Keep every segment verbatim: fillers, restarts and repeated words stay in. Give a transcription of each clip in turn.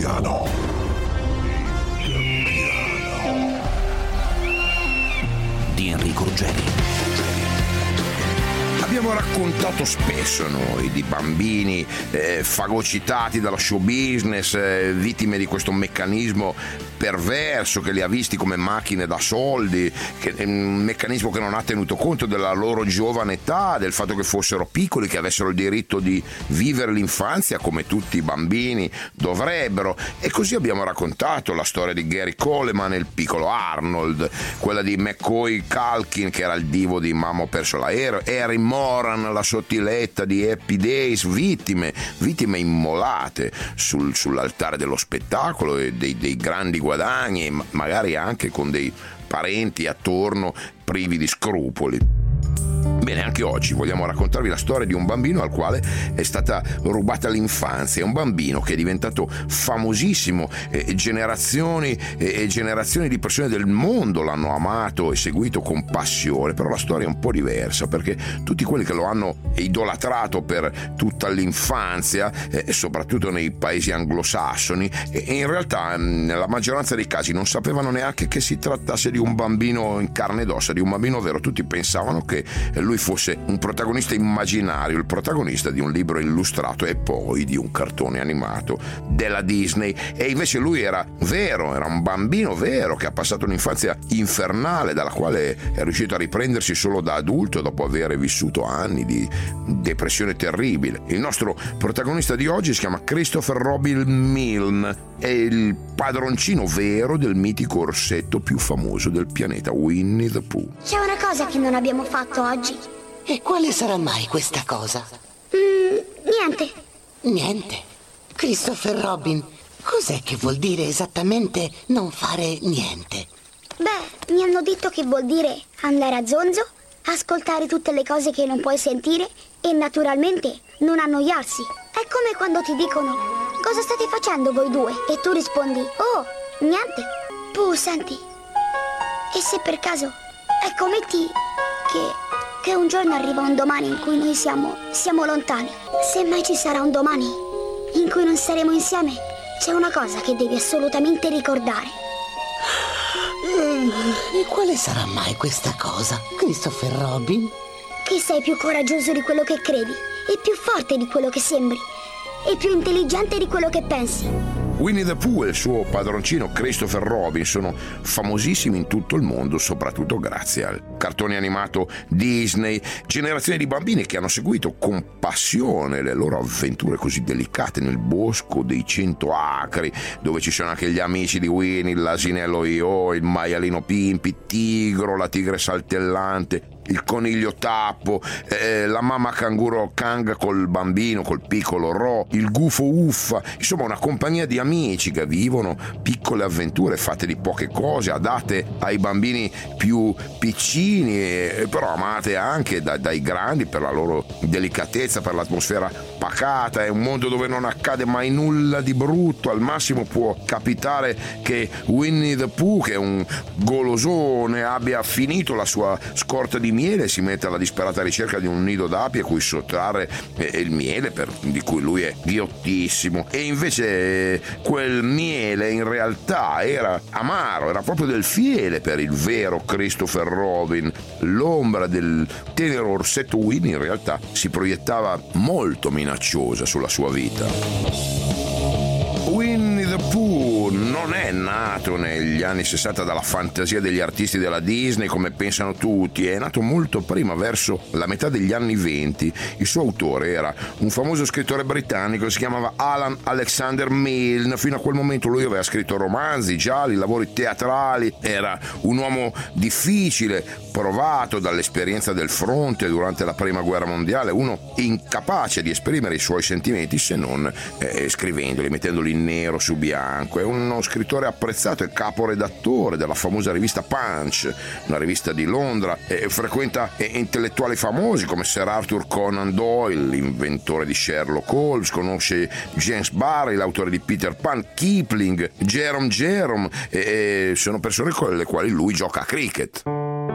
piano. Di Enrico Ruggeri. Abbiamo raccontato spesso noi di bambini eh, fagocitati dallo show business, eh, vittime di questo meccanismo perverso che li ha visti come macchine da soldi, che è un meccanismo che non ha tenuto conto della loro giovane età, del fatto che fossero piccoli, che avessero il diritto di vivere l'infanzia come tutti i bambini dovrebbero. E così abbiamo raccontato la storia di Gary Coleman e il piccolo Arnold, quella di McCoy Culkin che era il divo di Mamma ho perso l'aereo, Harry Moran, la sottiletta di Happy Days, vittime, vittime immolate sul, sull'altare dello spettacolo e dei, dei grandi guadagni, e magari anche con dei parenti attorno privi di scrupoli. Bene, anche oggi vogliamo raccontarvi la storia di un bambino al quale è stata rubata l'infanzia. È un bambino che è diventato famosissimo, e generazioni e generazioni di persone del mondo l'hanno amato e seguito con passione. Però la storia è un po' diversa, perché tutti quelli che lo hanno idolatrato per tutta l'infanzia, e soprattutto nei paesi anglosassoni, e in realtà nella maggioranza dei casi non sapevano neanche che si trattasse di un bambino in carne ed ossa, di un bambino vero. Tutti pensavano che lui fosse un protagonista immaginario, il protagonista di un libro illustrato e poi di un cartone animato della Disney, e invece lui era vero, era un bambino vero che ha passato un'infanzia infernale dalla quale è riuscito a riprendersi solo da adulto dopo aver vissuto anni di depressione terribile. Il nostro protagonista di oggi si chiama Christopher Robin Milne, è il padroncino vero del mitico orsetto più famoso del pianeta, Winnie the Pooh. C'è una cosa che non abbiamo fatto oggi. E quale sarà mai questa cosa? Mm, niente. Niente? Christopher Robin, cos'è che vuol dire esattamente non fare niente? Beh, mi hanno detto che vuol dire andare a zonzo, ascoltare tutte le cose che non puoi sentire e naturalmente non annoiarsi. È come quando ti dicono: cosa state facendo voi due? E tu rispondi: oh, niente. Pooh, senti, e se per caso, ecco, metti che... che un giorno arriva un domani in cui noi siamo, siamo lontani. Se mai ci sarà un domani in cui non saremo insieme, c'è una cosa che devi assolutamente ricordare. E quale sarà mai questa cosa, Christopher Robin? Che sei più coraggioso di quello che credi, e più forte di quello che sembri, e più intelligente di quello che pensi. Winnie the Pooh e il suo padroncino Christopher Robin sono famosissimi in tutto il mondo, soprattutto grazie al cartone animato Disney. Generazioni di bambini che hanno seguito con passione le loro avventure così delicate nel bosco dei cento acri, dove ci sono anche gli amici di Winnie, l'asinello Io, il maialino Pimpi, Tigro, la tigre saltellante, il coniglio Tappo, eh, la mamma canguro Kang col bambino, col piccolo Ro, il gufo Uffa, insomma una compagnia di amici che vivono piccole avventure fatte di poche cose, adatte ai bambini più piccini, eh, però amate anche da, dai grandi per la loro delicatezza, per l'atmosfera pacata. È un mondo dove non accade mai nulla di brutto, al massimo può capitare che Winnie the Pooh, che è un golosone, abbia finito la sua scorta di miele e si mette alla disperata ricerca di un nido d'api a cui sottrarre eh, il miele, per, di cui lui è ghiottissimo. E invece eh, quel miele in realtà era amaro, era proprio del fiele per il vero Christopher Robin. L'ombra del tenero orsetto Winnie in realtà si proiettava molto minacciosa sulla sua vita. Winnie the Pooh non è nato negli anni sessanta dalla fantasia degli artisti della Disney come pensano tutti, è nato molto prima, verso la metà degli anni venti. Il suo autore era un famoso scrittore britannico che si chiamava Alan Alexander Milne. Fino a quel momento lui aveva scritto romanzi, gialli, lavori teatrali, era un uomo difficile, provato dall'esperienza del fronte durante la prima guerra mondiale, uno incapace di esprimere i suoi sentimenti se non eh, scrivendoli, mettendoli in nero su bianco. È uno scrittore apprezzato, è caporedattore della famosa rivista Punch, una rivista di Londra, e frequenta intellettuali famosi come Sir Arthur Conan Doyle, l'inventore di Sherlock Holmes, conosce James Barrie, l'autore di Peter Pan, Kipling, Jerome Jerome, e sono persone con le quali lui gioca a cricket.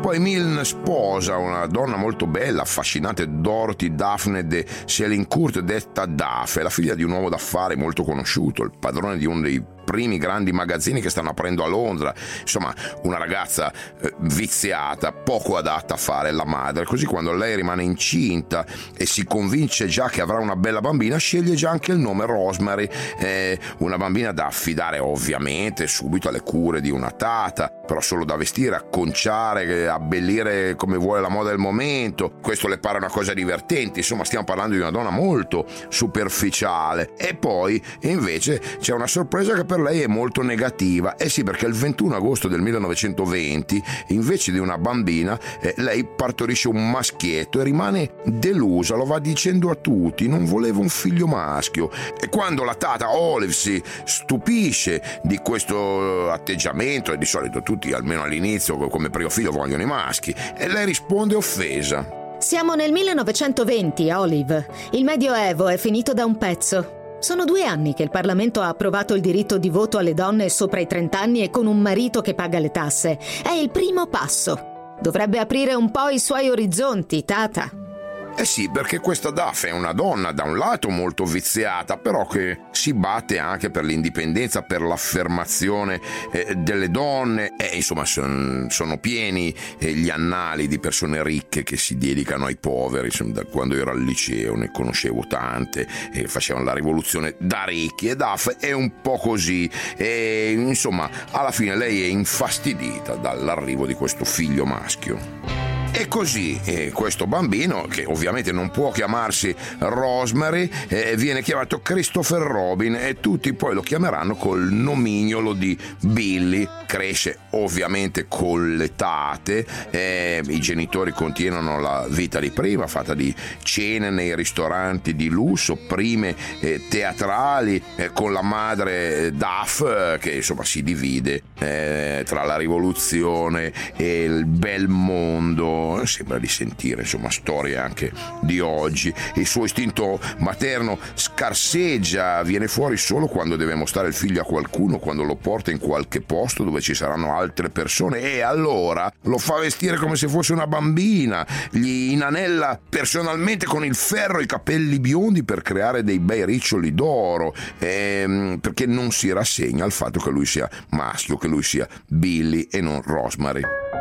Poi Milne sposa una donna molto bella, affascinante, Dorothy Daphne de Selincourt, detta Daphne, la figlia di un uomo d'affari molto conosciuto, il padrone di uno dei primi grandi magazzini che stanno aprendo a Londra. Insomma, una ragazza eh, viziata, poco adatta a fare la madre. Così quando lei rimane incinta e si convince già che avrà una bella bambina, sceglie già anche il nome Rosemary, eh, una bambina da affidare ovviamente subito alle cure di una tata, però solo da vestire, acconciare, abbellire come vuole la moda del momento. Questo le pare una cosa divertente. Insomma, stiamo parlando di una donna molto superficiale. E poi invece c'è una sorpresa che per lei è molto negativa. Eh sì, perché il ventuno agosto del millenovecentoventi, invece di una bambina, eh, lei partorisce un maschietto e rimane delusa, lo va dicendo a tutti, non voleva un figlio maschio. E quando la tata Olive si stupisce di questo atteggiamento, e di solito tutti almeno all'inizio come primo figlio vogliono i maschi, e lei risponde offesa. Siamo nel millenovecentoventi, Olive. Il Medioevo è finito da un pezzo. Sono due anni che il Parlamento ha approvato il diritto di voto alle donne sopra i trenta anni e con un marito che paga le tasse. È il primo passo. Dovrebbe aprire un po' i suoi orizzonti, tata. Eh sì, perché questa Daphne è una donna da un lato molto viziata, però che si batte anche per l'indipendenza, per l'affermazione eh, delle donne. E eh, insomma son, sono pieni eh, gli annali di persone ricche che si dedicano ai poveri. Insomma, da quando ero al liceo ne conoscevo tante e eh, facevano la rivoluzione da ricchi, e Daphne è un po' così. E insomma, alla fine lei è infastidita dall'arrivo di questo figlio maschio. E così eh, questo bambino, che ovviamente non può chiamarsi Rosemary, eh, viene chiamato Christopher Robin, e tutti poi lo chiameranno col nomignolo di Billy. Cresce ovviamente con le tate, eh, i genitori continuano la vita di prima, fatta di cene nei ristoranti di lusso, prime eh, teatrali, eh, con la madre Duff che insomma si divide eh, tra la rivoluzione e il bel mondo. Sembra di sentire insomma storie anche di oggi. Il suo istinto materno scarseggia, viene fuori solo quando deve mostrare il figlio a qualcuno, quando lo porta in qualche posto dove ci saranno altre persone, e allora lo fa vestire come se fosse una bambina, gli inanella personalmente con il ferro i capelli biondi per creare dei bei riccioli d'oro, ehm, perché non si rassegna al fatto che lui sia maschio, che lui sia Billy e non Rosemary.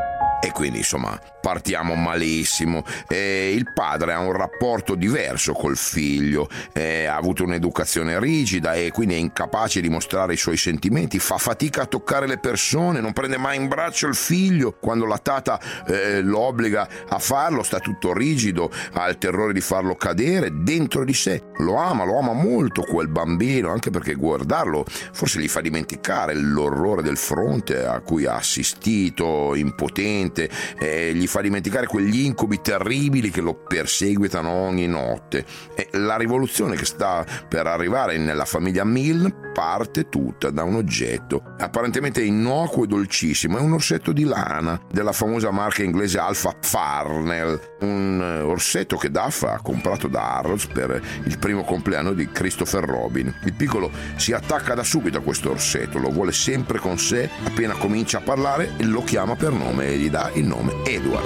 E quindi insomma partiamo malissimo. Eh, il padre ha un rapporto diverso col figlio, eh, ha avuto un'educazione rigida e quindi è incapace di mostrare i suoi sentimenti, fa fatica a toccare le persone, non prende mai in braccio il figlio quando la tata eh, lo obbliga a farlo, sta tutto rigido, ha il terrore di farlo cadere. Dentro di sé lo ama, lo ama molto quel bambino, anche perché guardarlo forse gli fa dimenticare l'orrore del fronte a cui ha assistito, impotente, eh, gli fa dimenticare quegli incubi terribili che lo perseguitano ogni notte. E la rivoluzione che sta per arrivare nella famiglia Milne parte tutta da un oggetto apparentemente innocuo e dolcissimo. È un orsetto di lana della famosa marca inglese Alpha Farnell, un orsetto che Duff ha comprato da Harrods per il primo compleanno di Christopher Robin. Il piccolo si attacca da subito a questo orsetto, lo vuole sempre con sé, appena comincia a parlare lo chiama per nome e gli dà il nome Edward.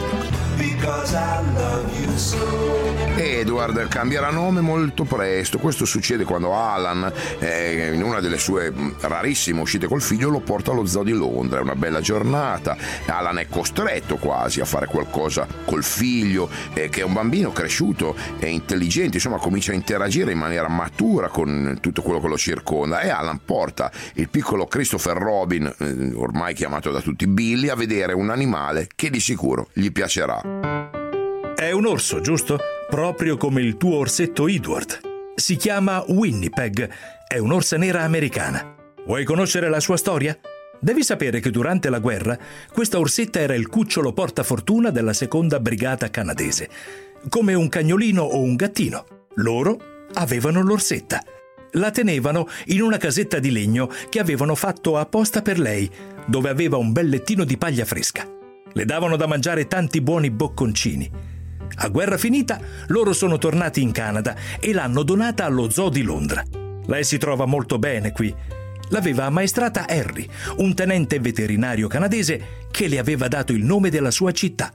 Edward cambierà nome molto presto. Questo succede quando Alan, eh, in una delle sue rarissime uscite col figlio, lo porta allo zoo di Londra. È una bella giornata, Alan è costretto quasi a fare qualcosa col figlio, eh, che è un bambino cresciuto e intelligente, insomma comincia a interagire in maniera matura con tutto quello che lo circonda, e Alan porta il piccolo Christopher Robin, eh, ormai chiamato da tutti Billy, a vedere un animale che di sicuro gli piacerà. È un orso, giusto? Proprio come il tuo orsetto Edward. Si chiama Winnipeg, è un'orsa nera americana. Vuoi conoscere la sua storia? Devi sapere che durante la guerra questa orsetta era il cucciolo portafortuna della seconda brigata canadese, come un cagnolino o un gattino. Loro avevano l'orsetta. La tenevano in una casetta di legno che avevano fatto apposta per lei, dove aveva un bel lettino di paglia fresca. Le davano da mangiare tanti buoni bocconcini. A guerra finita, loro sono tornati in Canada e l'hanno donata allo zoo di Londra. Lei si trova molto bene qui. L'aveva ammaestrata Harry, un tenente veterinario canadese che le aveva dato il nome della sua città.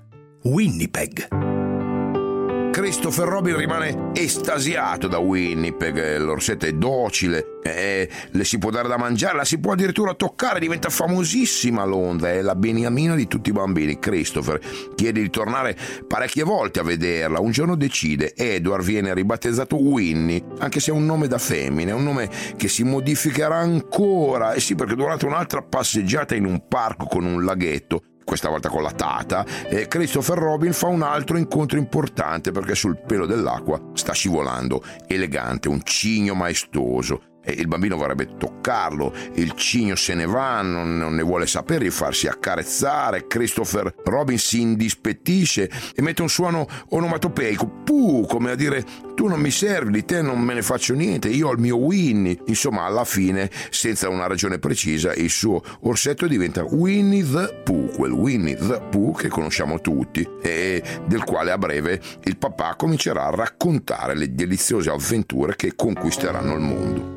Winnipeg. Christopher Robin rimane estasiato da Winnipeg, l'orsetto è docile, eh, le si può dare da mangiare, la si può addirittura toccare, diventa famosissima a Londra, è la beniamina di tutti i bambini. Christopher chiede di tornare parecchie volte a vederla, un giorno decide, Edward viene ribattezzato Winnie, anche se è un nome da femmina, è un nome che si modificherà ancora, e sì, perché durante un'altra passeggiata in un parco con un laghetto, questa volta con la tata, e Christopher Robin fa un altro incontro importante, perché sul pelo dell'acqua sta scivolando, elegante, un cigno maestoso. E il bambino vorrebbe toccarlo, il cigno se ne va, non, non ne vuole sapere di farsi accarezzare. Christopher Robin si indispettisce e mette un suono onomatopeico, puh, come a dire: tu non mi servi, di te non me ne faccio niente, io ho il mio Winnie. Insomma, alla fine, senza una ragione precisa, il suo orsetto diventa Winnie the Pooh, quel Winnie the Pooh che conosciamo tutti e del quale a breve il papà comincerà a raccontare le deliziose avventure che conquisteranno il mondo.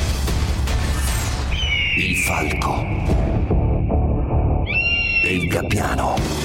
Il falco e il gabbiano.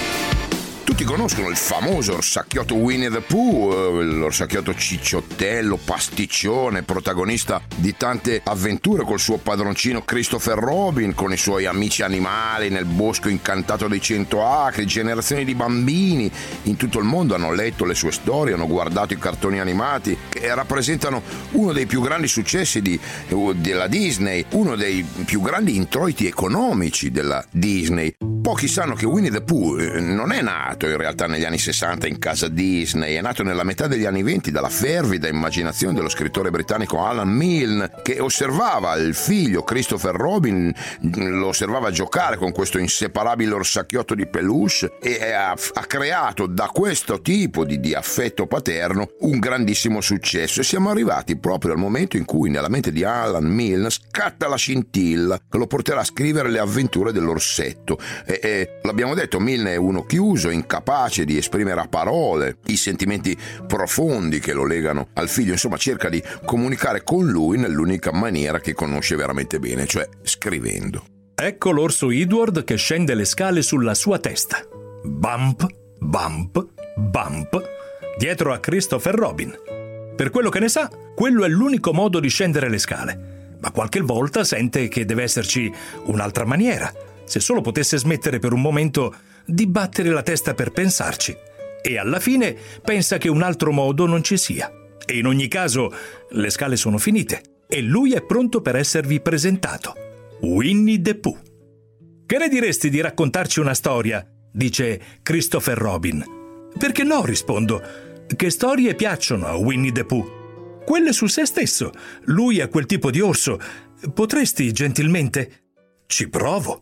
Tutti conoscono il famoso orsacchiotto Winnie the Pooh, l'orsacchiotto cicciottello, pasticcione, protagonista di tante avventure col suo padroncino Christopher Robin, con i suoi amici animali nel bosco incantato dei cento acri. Generazioni di bambini in tutto il mondo hanno letto le sue storie, hanno guardato i cartoni animati che rappresentano uno dei più grandi successi di, della Disney, uno dei più grandi introiti economici della Disney. Pochi sanno che Winnie the Pooh non è nato in realtà negli anni sessanta in casa Disney, è nato nella metà degli anni venti dalla fervida immaginazione dello scrittore britannico Alan Milne, che osservava il figlio Christopher Robin, lo osservava giocare con questo inseparabile orsacchiotto di peluche e ha, ha creato da questo tipo di, di affetto paterno un grandissimo successo. E siamo arrivati proprio al momento in cui nella mente di Alan Milne scatta la scintilla che lo porterà a scrivere le avventure dell'orsetto. E, e l'abbiamo detto, Milne è uno chiuso, incapace di esprimere a parole i sentimenti profondi che lo legano al figlio, insomma cerca di comunicare con lui nell'unica maniera che conosce veramente bene, cioè scrivendo. Ecco l'orso Edward che scende le scale sulla sua testa. Bump, bump, bump, dietro a Christopher Robin. Per quello che ne sa, quello è l'unico modo di scendere le scale, ma qualche volta sente che deve esserci un'altra maniera. Se solo potesse smettere per un momento di battere la testa per pensarci. E alla fine pensa che un altro modo non ci sia. E in ogni caso le scale sono finite e lui è pronto per esservi presentato. Winnie the Pooh. Che ne diresti di raccontarci una storia? Dice Christopher Robin. Perché no, rispondo. Che storie piacciono a Winnie the Pooh? Quelle su se stesso. Lui è quel tipo di orso. Potresti gentilmente? Ci provo.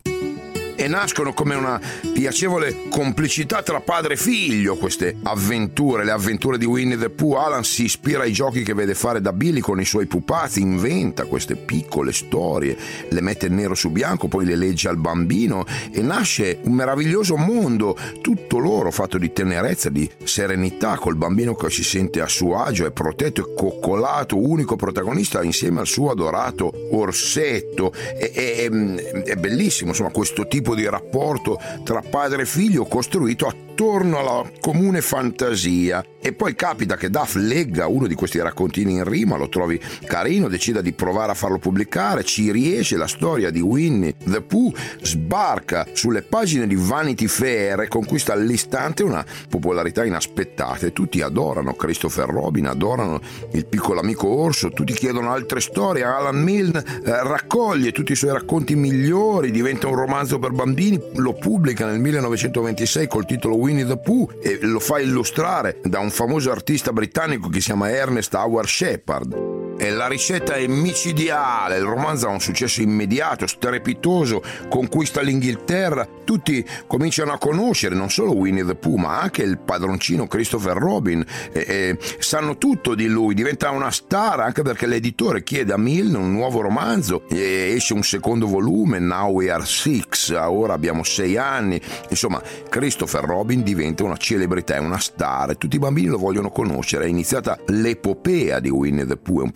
E nascono come una piacevole complicità tra padre e figlio queste avventure, le avventure di Winnie the Pooh. Alan si ispira ai giochi che vede fare da Billy con i suoi pupazzi, inventa queste piccole storie, le mette nero su bianco, poi le legge al bambino e nasce un meraviglioso mondo, tutto loro fatto di tenerezza, di serenità, col bambino che si sente a suo agio, è protetto e coccolato, unico protagonista insieme al suo adorato orsetto. È, è, è bellissimo, insomma, questo tipo di rapporto tra padre e figlio costruito attorno alla comune fantasia. E poi capita che Duff legga uno di questi raccontini in rima, lo trovi carino, decida di provare a farlo pubblicare, ci riesce, la storia di Winnie the Pooh sbarca sulle pagine di Vanity Fair e conquista all'istante una popolarità inaspettata e tutti adorano Christopher Robin, adorano il piccolo amico orso, tutti chiedono altre storie. Alan Milne eh, raccoglie tutti i suoi racconti migliori, diventa un romanzo per bambini, lo pubblica nel millenovecentoventisei col titolo Winnie the Pooh e lo fa illustrare da un famoso artista britannico che si chiama Ernest Howard Shepard. E la ricetta è micidiale, il romanzo ha un successo immediato, strepitoso, conquista l'Inghilterra, tutti cominciano a conoscere non solo Winnie the Pooh ma anche il padroncino Christopher Robin, e, e sanno tutto di lui, diventa una star anche perché l'editore chiede a Milne un nuovo romanzo e esce un secondo volume, Now We Are Six, ora abbiamo sei anni, insomma Christopher Robin diventa una celebrità, è una star e tutti i bambini lo vogliono conoscere. È iniziata l'epopea di Winnie the Pooh, è un personaggio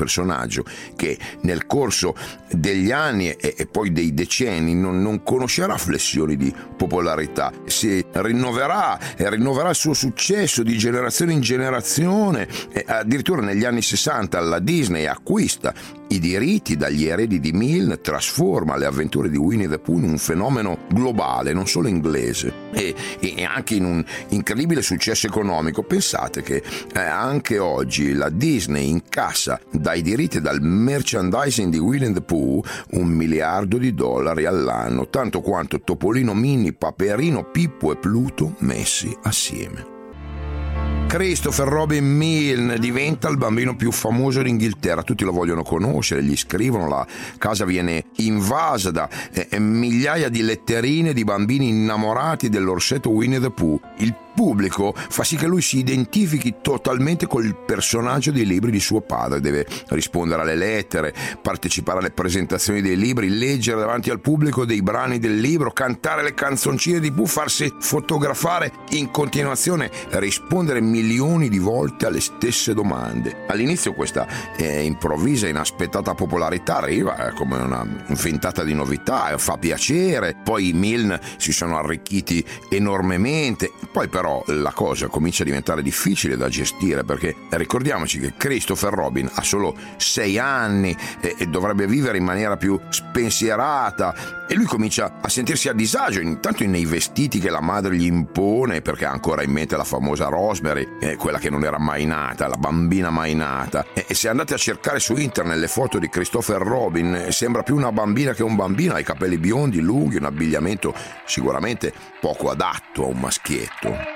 personaggio che nel corso degli anni e, e poi dei decenni non, non conoscerà flessioni di popolarità, si rinnoverà e rinnoverà il suo successo di generazione in generazione, e addirittura negli anni sessanta la Disney acquista i diritti dagli eredi di Milne, trasforma le avventure di Winnie the Pooh in un fenomeno globale, non solo inglese, e, e anche in un incredibile successo economico. Pensate che eh, anche oggi la Disney incassa dai diritti e dal merchandising di Winnie the Pooh un miliardo di dollari all'anno, tanto quanto Topolino, Minnie, Paperino, Pippo e Pluto messi assieme. Christopher Robin Milne diventa il bambino più famoso d'Inghilterra, tutti lo vogliono conoscere, gli scrivono, la casa viene invasa da eh, migliaia di letterine di bambini innamorati dell'orsetto Winnie the Pooh. Il pubblico fa sì che lui si identifichi totalmente col personaggio dei libri di suo padre, deve rispondere alle lettere, partecipare alle presentazioni dei libri, leggere davanti al pubblico dei brani del libro, cantare le canzoncine di Pooh, farsi fotografare in continuazione, rispondere milioni di volte alle stesse domande. All'inizio questa eh, improvvisa e inaspettata popolarità arriva eh, come una ventata di novità, eh, fa piacere, poi i Milne si sono arricchiti enormemente, poi però la cosa comincia a diventare difficile da gestire, perché ricordiamoci che Christopher Robin ha solo sei anni e, e dovrebbe vivere in maniera più spensierata, e lui comincia a sentirsi a disagio intanto nei vestiti che la madre gli impone, perché ha ancora in mente la famosa Rosemary, eh, quella che non era mai nata, la bambina mai nata, e, e se andate a cercare su internet le foto di Christopher Robin eh, sembra più una bambina che un bambino, ha i capelli biondi lunghi, un abbigliamento sicuramente poco adatto a un maschietto.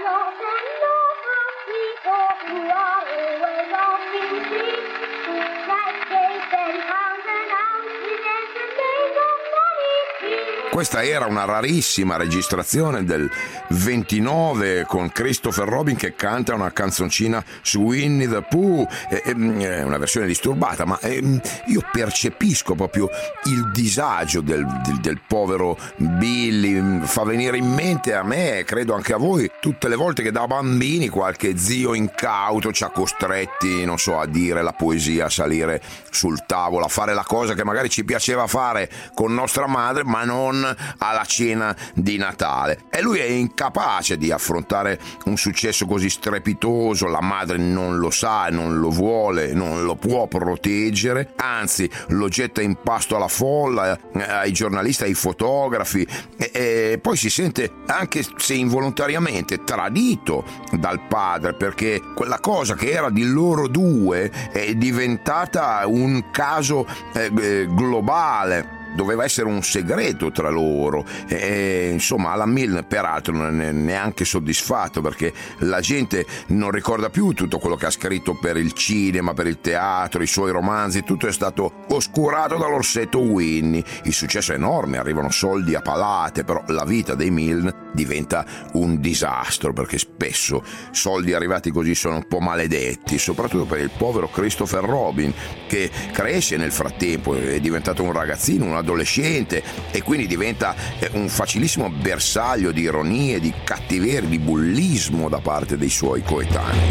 Questa era una rarissima registrazione del ventinove con Christopher Robin che canta una canzoncina su Winnie the Pooh, è una versione disturbata, ma io percepisco proprio il disagio del, del, del povero Billy, fa venire in mente a me, credo anche a voi, tutte le volte che da bambini qualche zio incauto ci ha costretti, non so, a dire la poesia, a salire sul tavolo, a fare la cosa che magari ci piaceva fare con nostra madre, ma non alla cena di Natale, e lui è incapace di affrontare un successo così strepitoso. La madre non lo sa, non lo vuole, non lo può proteggere, anzi lo getta in pasto alla folla, ai giornalisti, ai fotografi, e, e poi si sente, anche se involontariamente, tradito dal padre, perché quella cosa che era di loro due è diventata un caso eh, globale. Doveva essere un segreto tra loro, e, insomma Alan Milne peraltro non è neanche soddisfatto, perché la gente non ricorda più tutto quello che ha scritto per il cinema, per il teatro, i suoi romanzi, tutto è stato oscurato dall'orsetto Winnie. Il successo è enorme, arrivano soldi a palate, però la vita dei Milne diventa un disastro, perché spesso soldi arrivati così sono un po' maledetti, soprattutto per il povero Christopher Robin, che cresce nel frattempo, è diventato un ragazzino, un adolescente, e quindi diventa un facilissimo bersaglio di ironie, di cattiveria, di bullismo da parte dei suoi coetanei.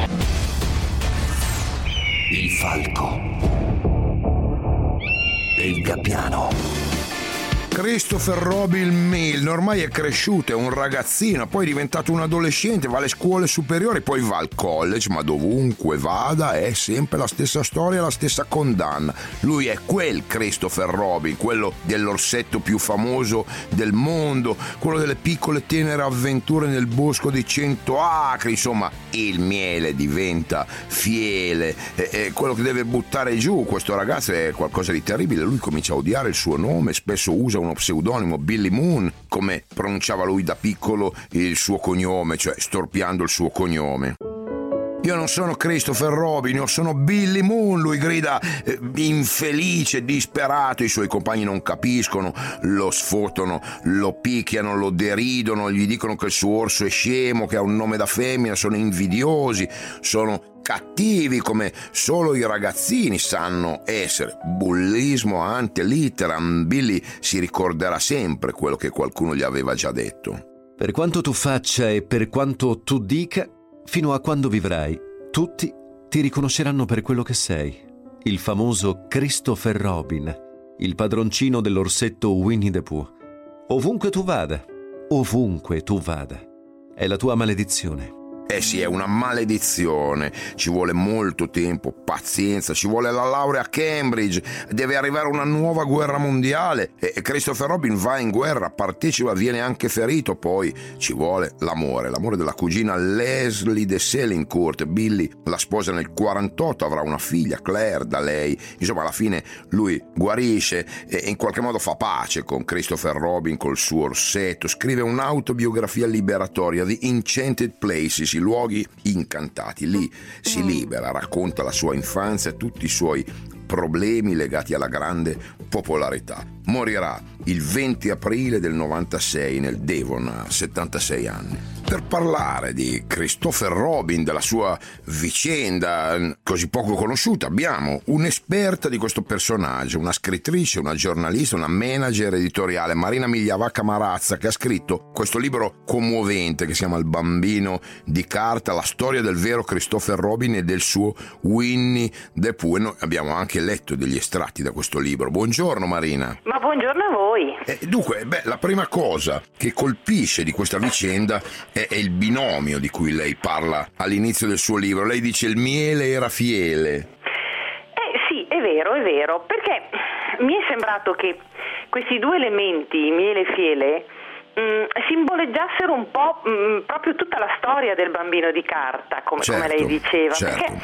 Il falco e il gabbiano. Christopher Robin Milne ormai è cresciuto, è un ragazzino, poi è diventato un adolescente, va alle scuole superiori, poi va al college, ma dovunque vada è sempre la stessa storia, la stessa condanna. Lui è quel Christopher Robin, quello dell'orsetto più famoso del mondo, quello delle piccole tenere avventure nel bosco di cento acri, insomma il miele diventa fiele, è, è quello che deve buttare giù. Questo ragazzo è qualcosa di terribile, lui comincia a odiare il suo nome, spesso usa uno pseudonimo, Billy Moon, come pronunciava lui da piccolo il suo cognome, cioè storpiando il suo cognome. Io non sono Christopher Robin, io sono Billy Moon, lui grida eh, infelice, disperato, i suoi compagni non capiscono, lo sfotano, lo picchiano, lo deridono, gli dicono che il suo orso è scemo, che ha un nome da femmina, sono invidiosi, sono cattivi come solo i ragazzini sanno essere. Bullismo ante litteram. Billy si ricorderà sempre quello che qualcuno gli aveva già detto. Per quanto tu faccia e per quanto tu dica, fino a quando vivrai, tutti ti riconosceranno per quello che sei, il famoso Christopher Robin, il padroncino dell'orsetto Winnie the Pooh. Ovunque tu vada, ovunque tu vada, è la tua maledizione. Eh sì, è una maledizione, ci vuole molto tempo, pazienza, ci vuole la laurea a Cambridge, deve arrivare una nuova guerra mondiale e Christopher Robin va in guerra, partecipa, viene anche ferito, poi ci vuole l'amore, l'amore della cugina Leslie de Selincourt. Billy la sposa nel quarantotto, avrà una figlia, Claire, da lei, insomma alla fine lui guarisce e in qualche modo fa pace con Christopher Robin, col suo orsetto, scrive un'autobiografia liberatoria, The Enchanted Places, i luoghi incantati. Lì si libera, racconta la sua infanzia e tutti i suoi problemi legati alla grande popolarità. Morirà il venti aprile del novantasei nel Devon a settantasei anni. Per parlare di Christopher Robin, della sua vicenda così poco conosciuta, abbiamo un'esperta di questo personaggio, una scrittrice, una giornalista, una manager editoriale, Marina Migliavacca Marazza, che ha scritto questo libro commovente che si chiama Il bambino di carta, la storia del vero Christopher Robin e del suo Winnie the Pooh. E noi abbiamo anche letto degli estratti da questo libro. Buongiorno Marina. Ma buongiorno a voi. Eh, dunque, beh, la prima cosa che colpisce di questa vicenda è, è il binomio di cui lei parla all'inizio del suo libro. Lei dice il miele era fiele. Eh sì, è vero, è vero, perché mi è sembrato che questi due elementi, miele e fiele, mh, simboleggiassero un po' mh, proprio tutta la storia del bambino di carta, come, certo, come lei diceva. Certo. Perché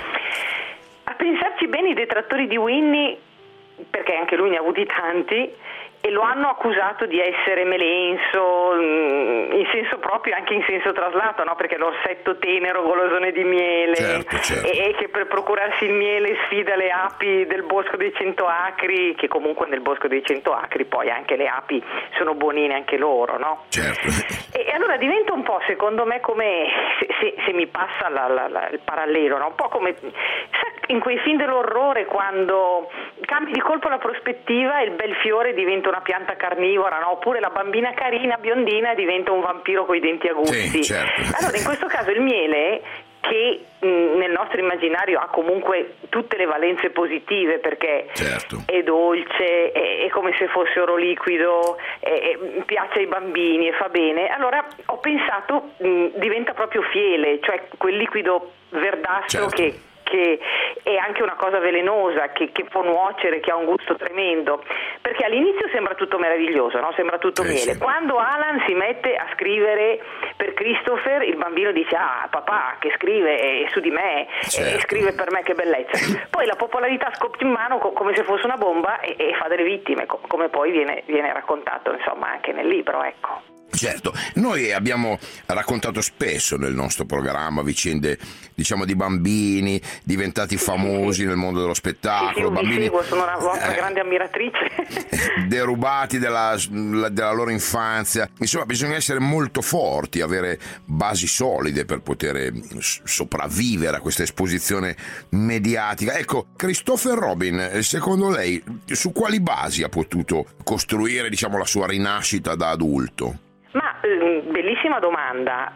a pensarci bene, i detrattori di Winnie, perché anche lui ne ha avuti tanti, e lo hanno accusato di essere melenso, in senso proprio, anche in senso traslato, no? Perché l'orsetto tenero, golosone di miele, certo, certo. E, e che per procurarsi il miele sfida le api del bosco dei cento acri, che comunque nel bosco dei cento acri poi anche le api sono buonine anche loro, no? Certo. E, e allora diventa un po', secondo me, come, se, se, se mi passa la, la, la, il parallelo, no? Un po' come, sa, in quei film dell'orrore, quando cambi di colpo la prospettiva e il bel fiore diventa una pianta carnivora, no? Oppure la bambina carina biondina diventa un vampiro coi denti aguzzi. Sì, certo. Allora in questo caso il miele, che mh, nel nostro immaginario ha comunque tutte le valenze positive, perché certo. è dolce, è, è come se fosse oro liquido, è, è, piace ai bambini e fa bene, allora ho pensato mh, diventa proprio fiele, cioè quel liquido verdastro, certo, che che è anche una cosa velenosa, che, che può nuocere, che ha un gusto tremendo, perché all'inizio sembra tutto meraviglioso, no? Sembra tutto sì, miele. Sì. Quando Alan si mette a scrivere per Christopher, il bambino dice: ah, papà che scrive è su di me, certo, e scrive per me, che bellezza. Poi la popolarità scoppia in mano co- come se fosse una bomba e, e fa delle vittime, co- come poi viene, viene raccontato, insomma, anche nel libro, ecco. Certo, noi abbiamo raccontato spesso nel nostro programma vicende, diciamo, di bambini diventati famosi nel mondo dello spettacolo. Sì, sì, io bambini, vi seguo, sono una vostra eh, grande ammiratrice. derubati della, della loro infanzia. Insomma, bisogna essere molto forti, avere basi solide per poter sopravvivere a questa esposizione mediatica. Ecco, Christopher Robin, secondo lei, su quali basi ha potuto costruire, diciamo, la sua rinascita da adulto? Ma bellissima domanda.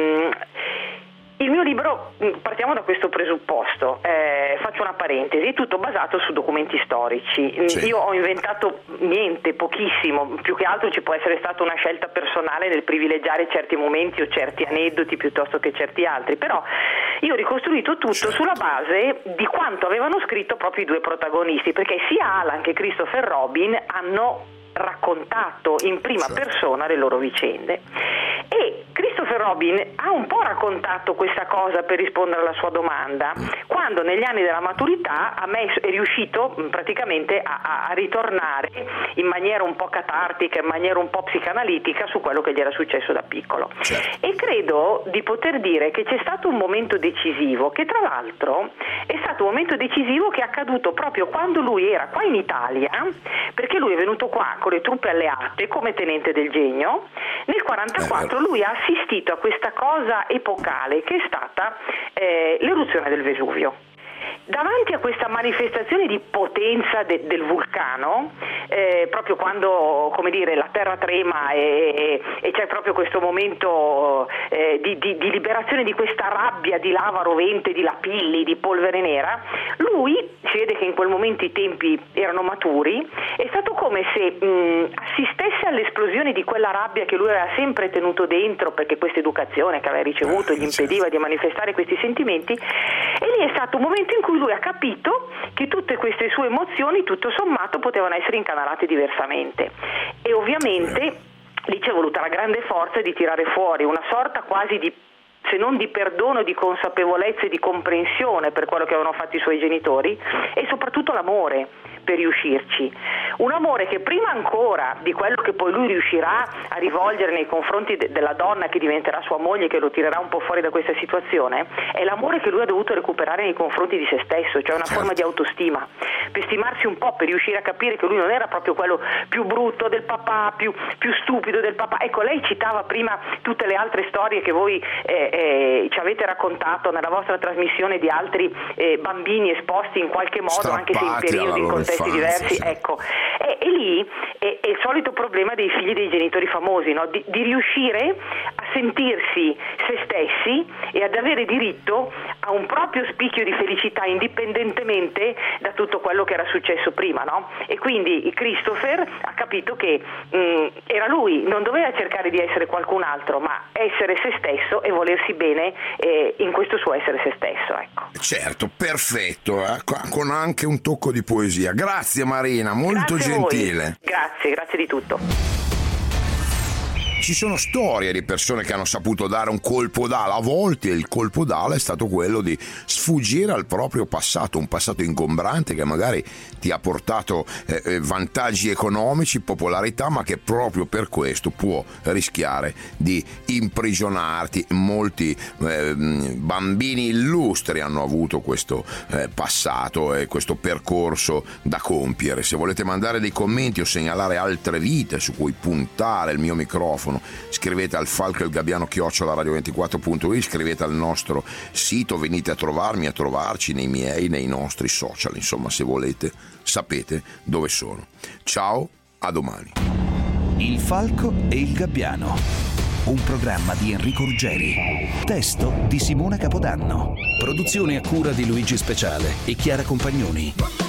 Il mio libro, partiamo da questo presupposto, eh, faccio una parentesi, è tutto basato su documenti storici. Sì. Io ho inventato niente, pochissimo, più che altro ci può essere stata una scelta personale nel privilegiare certi momenti o certi aneddoti piuttosto che certi altri, però io ho ricostruito tutto, certo, sulla base di quanto avevano scritto proprio i due protagonisti, perché sia Alan che Christopher Robin hanno raccontato in prima, certo, persona le loro vicende, e Christopher Robin ha un po' raccontato questa cosa per rispondere alla sua domanda, quando negli anni della maturità a me è riuscito praticamente a, a ritornare in maniera un po' catartica, in maniera un po' psicanalitica su quello che gli era successo da piccolo, certo, e credo di poter dire che c'è stato un momento decisivo, che tra l'altro è stato un momento decisivo che è accaduto proprio quando lui era qua in Italia, perché lui è venuto qua con le truppe alleate come tenente del genio. Nel quarantaquattro lui ha assistito a questa cosa epocale che è stata eh, l'eruzione del Vesuvio. davanti a questa manifestazione di potenza de- del vulcano, eh, proprio quando, come dire, la terra trema e, e, e c'è proprio questo momento eh, di, di, di liberazione di questa rabbia di lava rovente, di lapilli, di polvere nera, lui, si vede che in quel momento i tempi erano maturi, è stato come se mh, assistesse all'esplosione di quella rabbia che lui aveva sempre tenuto dentro, perché questa educazione che aveva ricevuto gli impediva di manifestare questi sentimenti, e lì è stato un momento in cui lui ha capito che tutte queste sue emozioni tutto sommato potevano essere incanalate diversamente, e ovviamente lì c'è voluta la grande forza di tirare fuori una sorta quasi di, se non di perdono, di consapevolezza e di comprensione per quello che avevano fatto i suoi genitori, e soprattutto l'amore per riuscirci. Un amore che prima ancora di quello che poi lui riuscirà a rivolgere nei confronti de- della donna che diventerà sua moglie, che lo tirerà un po' fuori da questa situazione, è l'amore che lui ha dovuto recuperare nei confronti di se stesso, cioè una forma di autostima, per stimarsi un po', per riuscire a capire che lui non era proprio quello più brutto del papà, più, più stupido del papà. Ecco, lei citava prima tutte le altre storie che voi eh, eh, ci avete raccontato nella vostra trasmissione di altri eh, bambini esposti in qualche modo, strappati, anche se in periodi, in contesti diversi, sì. Ecco, e, e lì è, è il solito problema dei figli dei genitori famosi, no? di, di riuscire a sentirsi se stessi e ad avere diritto a un proprio spicchio di felicità indipendentemente da tutto quello che era successo prima, no? E quindi Christopher ha capito che mh, era lui, non doveva cercare di essere qualcun altro, ma essere se stesso e volersi bene eh, in questo suo essere se stesso, ecco. Certo, perfetto, eh? Con anche un tocco di poesia. Grazie Marina, molto Grazie gentile. Grazie, grazie di tutto. Ci sono storie di persone che hanno saputo dare un colpo d'ala. A volte il colpo d'ala è stato quello di sfuggire al proprio passato, un passato ingombrante che magari ti ha portato eh, vantaggi economici, popolarità, ma che proprio per questo può rischiare di imprigionarti. Molti eh, bambini illustri hanno avuto questo eh, passato e questo percorso da compiere. Se volete mandare dei commenti o segnalare altre vite su cui puntare il mio microfono, scrivete al falco il gabbiano chiocciola radio ventiquattro punto it, scrivete al nostro sito, venite a trovarmi, a trovarci nei miei, nei nostri social, insomma, se volete sapete dove sono. Ciao, a domani. Il falco e il gabbiano, un programma di Enrico Ruggeri, testo di Simona Capodanno, produzione a cura di Luigi Speciale e Chiara Compagnoni.